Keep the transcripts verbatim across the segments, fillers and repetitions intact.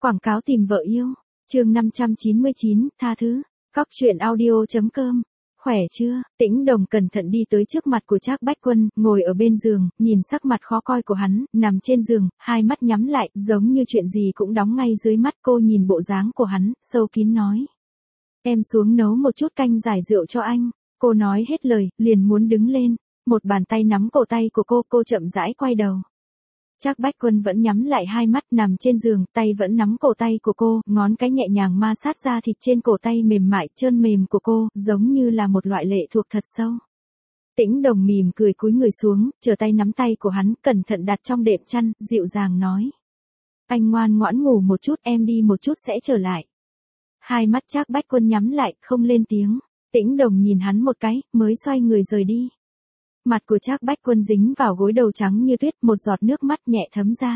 Quảng cáo tìm vợ yêu. Chương năm trăm chín mươi chín, tha thứ. Cóc truyện audio chấm com. Khỏe chưa? Tĩnh Đồng cẩn thận đi tới trước mặt của Trác Bách Quân, ngồi ở bên giường, nhìn sắc mặt khó coi của hắn, nằm trên giường, hai mắt nhắm lại, giống như chuyện gì cũng đóng ngay dưới mắt. Cô nhìn bộ dáng của hắn, sâu kín nói: "Em xuống nấu một chút canh giải rượu cho anh." Cô nói hết lời, liền muốn đứng lên. Một bàn tay nắm cổ tay của cô, cô chậm rãi quay đầu. Trác Bách Quân vẫn nhắm lại hai mắt, nằm trên giường, tay vẫn nắm cổ tay của cô, ngón cái nhẹ nhàng ma sát da thịt trên cổ tay mềm mại, trơn mềm của cô, giống như là một loại lệ thuộc thật sâu. Tĩnh Đồng mỉm cười cúi người xuống, trở tay nắm tay của hắn, cẩn thận đặt trong đệm chăn, dịu dàng nói: "Anh ngoan ngoãn ngủ một chút, em đi một chút sẽ trở lại." Hai mắt Trác Bách Quân nhắm lại, không lên tiếng. Tĩnh Đồng nhìn hắn một cái, mới xoay người rời đi. Mặt của Trác Bách Quân dính vào gối đầu trắng như tuyết, một giọt nước mắt nhẹ thấm ra.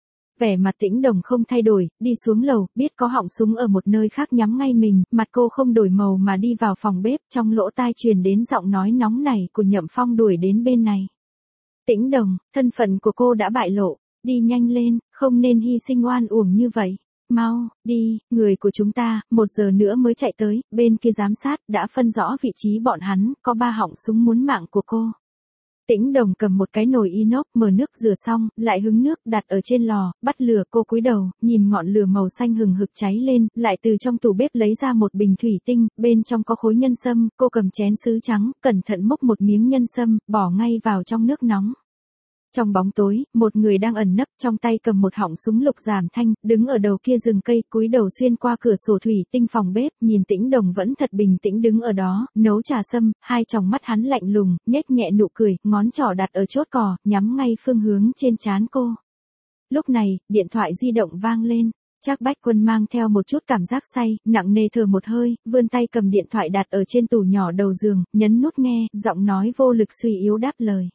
Vẻ mặt Tĩnh Đồng không thay đổi, đi xuống lầu, biết có họng súng ở một nơi khác nhắm ngay mình, mặt cô không đổi màu mà đi vào phòng bếp, trong lỗ tai truyền đến giọng nói nóng nảy của Nhậm Phong đuổi đến bên này. "Tĩnh Đồng, thân phận của cô đã bại lộ, đi nhanh lên, không nên hy sinh oan uổng như vậy. Mau, đi, người của chúng ta, một giờ nữa mới chạy tới." Bên kia giám sát, đã phân rõ vị trí bọn hắn, có ba họng súng muốn mạng của cô. Tĩnh Đồng cầm một cái nồi inox, mở nước rửa xong, lại hứng nước đặt ở trên lò, bắt lửa. Cô cúi đầu, nhìn ngọn lửa màu xanh hừng hực cháy lên, lại từ trong tủ bếp lấy ra một bình thủy tinh, bên trong có khối nhân sâm. Cô cầm chén sứ trắng, cẩn thận múc một miếng nhân sâm, bỏ ngay vào trong nước nóng. Trong bóng tối, một người đang ẩn nấp, trong tay cầm một họng súng lục giảm thanh, đứng ở đầu kia rừng cây, cúi đầu xuyên qua cửa sổ thủy tinh phòng bếp, nhìn Tĩnh Đồng vẫn thật bình tĩnh đứng ở đó, nấu trà sâm. Hai tròng mắt hắn lạnh lùng, nhếch nhẹ nụ cười, ngón trỏ đặt ở chốt cò, nhắm ngay phương hướng trên trán cô. Lúc này, điện thoại di động vang lên. Trác Bách Quân mang theo một chút cảm giác say, nặng nề thở một hơi, vươn tay cầm điện thoại đặt ở trên tủ nhỏ đầu giường, nhấn nút nghe, giọng nói vô lực suy yếu đáp lời: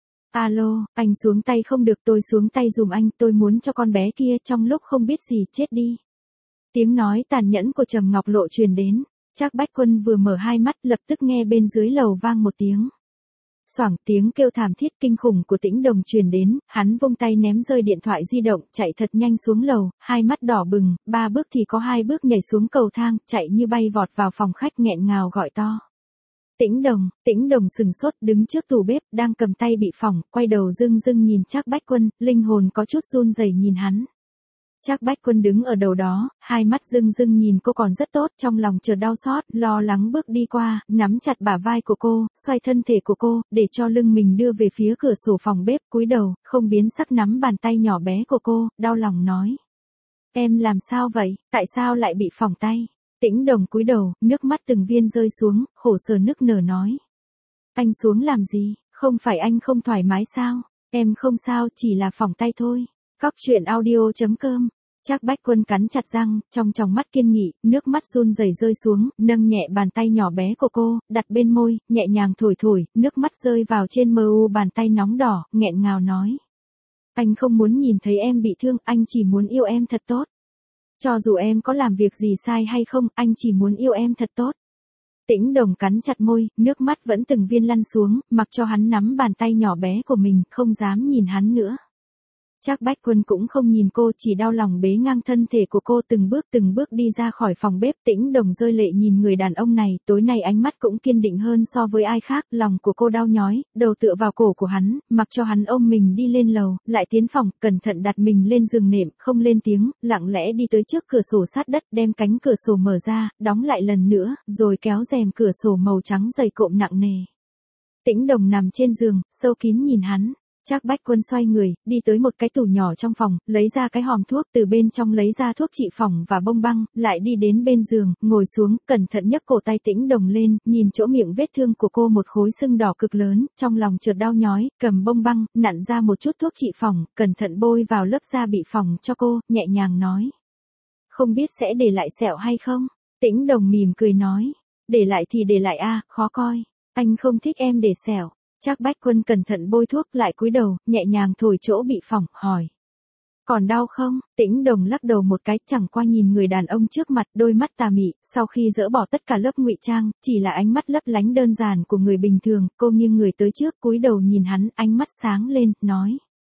"Alo, anh xuống tay không được, tôi xuống tay dùm anh, tôi muốn cho con bé kia trong lúc không biết gì chết đi." Tiếng nói tàn nhẫn của Trầm Ngọc Lộ truyền đến. Trác Bách Quân vừa mở hai mắt, lập tức nghe bên dưới lầu vang một tiếng. Xoảng, tiếng kêu thảm thiết kinh khủng của Tĩnh Đồng truyền đến, hắn vung tay ném rơi điện thoại di động, chạy thật nhanh xuống lầu, hai mắt đỏ bừng, ba bước thì có hai bước nhảy xuống cầu thang, chạy như bay vọt vào phòng khách nghẹn ngào gọi to: "Tĩnh Đồng." Tĩnh Đồng sừng sốt, đứng trước tủ bếp, đang cầm tay bị phỏng, quay đầu rưng rưng nhìn Trác Bách Quân, linh hồn có chút run rẩy nhìn hắn. Trác Bách Quân đứng ở đầu đó, hai mắt rưng rưng nhìn cô còn rất tốt, trong lòng chợt đau xót, lo lắng bước đi qua, nắm chặt bả vai của cô, xoay thân thể của cô, để cho lưng mình đưa về phía cửa sổ phòng bếp, cúi đầu, không biến sắc nắm bàn tay nhỏ bé của cô, đau lòng nói: "Em làm sao vậy, tại sao lại bị phỏng tay?" Tĩnh Đồng cúi đầu, nước mắt từng viên rơi xuống, khổ sở nức nở nói: "Anh xuống làm gì, không phải anh không thoải mái sao?" "Em không sao, chỉ là phỏng tay thôi." Cóc truyện audio chấm com. Trác Bách Quân cắn chặt răng, trong tròng mắt kiên nghị, nước mắt run rẩy rơi xuống, nâng nhẹ bàn tay nhỏ bé của cô, đặt bên môi, nhẹ nhàng thổi thổi, nước mắt rơi vào trên mờ u bàn tay nóng đỏ, nghẹn ngào nói: "Anh không muốn nhìn thấy em bị thương, anh chỉ muốn yêu em thật tốt. Cho dù em có làm việc gì sai hay không, anh chỉ muốn yêu em thật tốt." Tĩnh Đồng cắn chặt môi, nước mắt vẫn từng viên lăn xuống, mặc cho hắn nắm bàn tay nhỏ bé của mình, không dám nhìn hắn nữa. Trác Bách Quân cũng không nhìn cô, chỉ đau lòng bế ngang thân thể của cô, từng bước từng bước đi ra khỏi phòng bếp. Tĩnh Đồng rơi lệ nhìn người đàn ông này, tối nay ánh mắt cũng kiên định hơn so với ai khác, lòng của cô đau nhói, đầu tựa vào cổ của hắn, mặc cho hắn ôm mình đi lên lầu, lại tiến phòng, cẩn thận đặt mình lên giường nệm, không lên tiếng, lặng lẽ đi tới trước cửa sổ sát đất, đem cánh cửa sổ mở ra, đóng lại lần nữa, rồi kéo rèm cửa sổ màu trắng dày cộm nặng nề. Tĩnh Đồng nằm trên giường, sâu kín nhìn hắn. Trác Bách Quân xoay người, đi tới một cái tủ nhỏ trong phòng, lấy ra cái hòm thuốc, từ bên trong lấy ra thuốc trị phỏng và bông băng, lại đi đến bên giường, ngồi xuống, cẩn thận nhấc cổ tay Tĩnh Đồng lên, nhìn chỗ miệng vết thương của cô, một khối sưng đỏ cực lớn, trong lòng chợt đau nhói, cầm bông băng, nặn ra một chút thuốc trị phỏng, cẩn thận bôi vào lớp da bị phỏng cho cô, nhẹ nhàng nói: "Không biết sẽ để lại sẹo hay không?" Tĩnh Đồng mỉm cười nói: "Để lại thì để lại a, khó coi. Anh không thích em để sẹo." Trác Bách Quân cẩn thận bôi thuốc, lại cúi đầu, nhẹ nhàng thổi chỗ bị phỏng, hỏi: "Còn đau không?" Tĩnh Đồng lắc đầu một cái, chẳng qua nhìn người đàn ông trước mặt, đôi mắt tà mị, sau khi dỡ bỏ tất cả lớp ngụy trang, chỉ là ánh mắt lấp lánh đơn giản của người bình thường, cô nghiêng người tới trước, cúi đầu nhìn hắn, ánh mắt sáng lên, nói: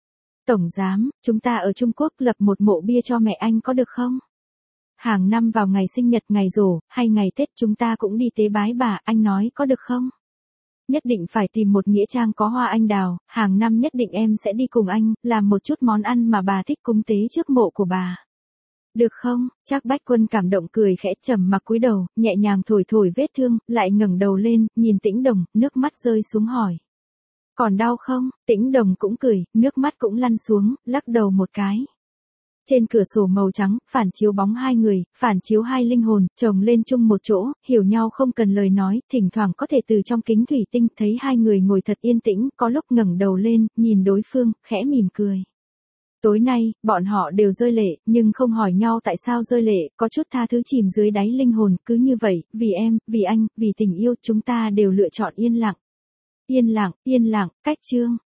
Tổng giám, chúng ta ở Trung Quốc lập một mộ bia cho mẹ anh có được không? Hàng năm vào ngày sinh nhật, ngày giỗ, hay ngày Tết chúng ta cũng đi tế bái bà, anh nói có được không? Nhất định phải tìm một nghĩa trang có hoa anh đào, hàng năm nhất định em sẽ đi cùng anh, làm một chút món ăn mà bà thích cúng tế trước mộ của bà. Được không? Trác Bách Quân cảm động cười khẽ, trầm mặc cúi đầu, nhẹ nhàng thổi thổi vết thương, lại ngẩng đầu lên, nhìn Tĩnh Đồng, nước mắt rơi xuống hỏi. Còn đau không? Tĩnh Đồng cũng cười, nước mắt cũng lăn xuống, lắc đầu một cái. Trên cửa sổ màu trắng, phản chiếu bóng hai người, phản chiếu hai linh hồn, chồng lên chung một chỗ, hiểu nhau không cần lời nói, thỉnh thoảng có thể từ trong kính thủy tinh thấy hai người ngồi thật yên tĩnh, có lúc ngẩng đầu lên, nhìn đối phương, khẽ mỉm cười. Tối nay, bọn họ đều rơi lệ, nhưng không hỏi nhau tại sao rơi lệ, có chút tha thứ chìm dưới đáy linh hồn, cứ như vậy, vì em, vì anh, vì tình yêu, chúng ta đều lựa chọn yên lặng. Yên lặng, yên lặng, cách chương.